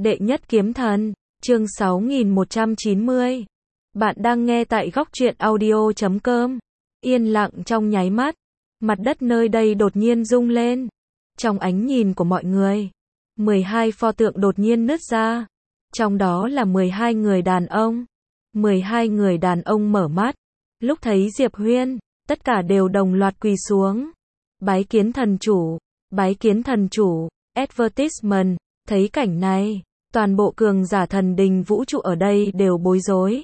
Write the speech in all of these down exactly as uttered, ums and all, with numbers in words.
Đệ nhất kiếm thần, chương sáu nghìn một trăm chín mươi. Bạn đang nghe tại góc truyện audio chấm com. Yên lặng trong nháy mắt, mặt đất nơi đây đột nhiên rung lên. Trong ánh nhìn của mọi người, mười hai pho tượng đột nhiên nứt ra. Trong đó là mười hai người đàn ông. mười hai người đàn ông mở mắt. Lúc thấy Diệp Huyên, tất cả đều đồng loạt quỳ xuống. Bái kiến thần chủ, bái kiến thần chủ, advertisement. Thấy cảnh này, toàn bộ cường giả thần đình vũ trụ ở đây đều bối rối.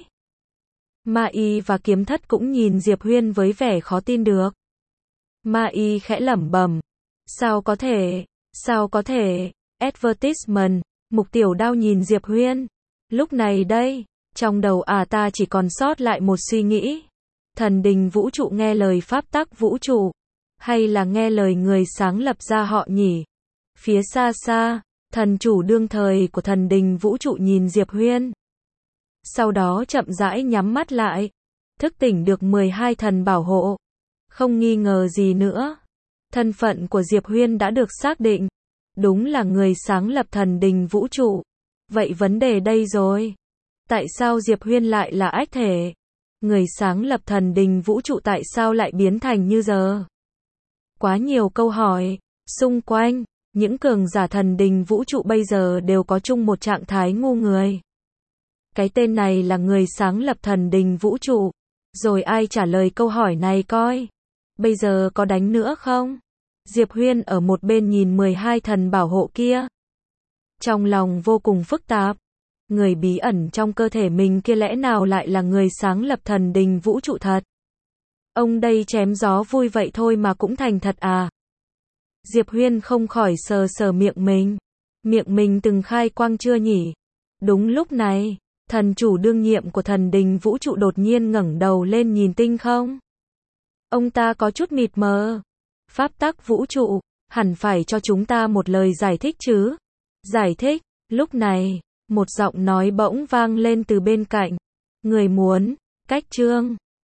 Ma Y và Kiếm Thất cũng nhìn Diệp Huyên với vẻ khó tin được. Ma Y khẽ lẩm bẩm, sao có thể, sao có thể, advertisement. Mục Tiểu Đao nhìn Diệp Huyên. Lúc này đây, trong đầu à ta chỉ còn sót lại một suy nghĩ. Thần đình vũ trụ nghe lời pháp tắc vũ trụ, hay là nghe lời người sáng lập ra họ nhỉ? Phía xa xa, thần chủ đương thời của thần đình vũ trụ nhìn Diệp Huyên. Sau đó chậm rãi nhắm mắt lại, thức tỉnh được mười hai thần bảo hộ. Không nghi ngờ gì nữa, thân phận của Diệp Huyên đã được xác định. Đúng là người sáng lập thần đình vũ trụ. Vậy vấn đề đây rồi. Tại sao Diệp Huyên lại là ách thể? Người sáng lập thần đình vũ trụ tại sao lại biến thành như giờ? Quá nhiều câu hỏi. Xung quanh, những cường giả thần đình vũ trụ bây giờ đều có chung một trạng thái ngu người. Cái tên này là người sáng lập thần đình vũ trụ. Rồi ai trả lời câu hỏi này coi? Bây giờ có đánh nữa không? Diệp Huyên ở một bên nhìn mười hai thần bảo hộ kia. Trong lòng vô cùng phức tạp. Người bí ẩn trong cơ thể mình kia lẽ nào lại là người sáng lập thần đình vũ trụ thật? Ông đây chém gió vui vậy thôi mà cũng thành thật à? Diệp Huyên không khỏi sờ sờ miệng mình. Miệng mình từng khai quang chưa nhỉ? Đúng lúc này, thần chủ đương nhiệm của thần đình vũ trụ đột nhiên ngẩng đầu lên nhìn tinh không. Ông ta có chút mịt mờ. Pháp tắc vũ trụ, hẳn phải cho chúng ta một lời giải thích chứ? Giải thích, lúc này, một giọng nói bỗng vang lên từ bên cạnh. Người muốn, cách chương.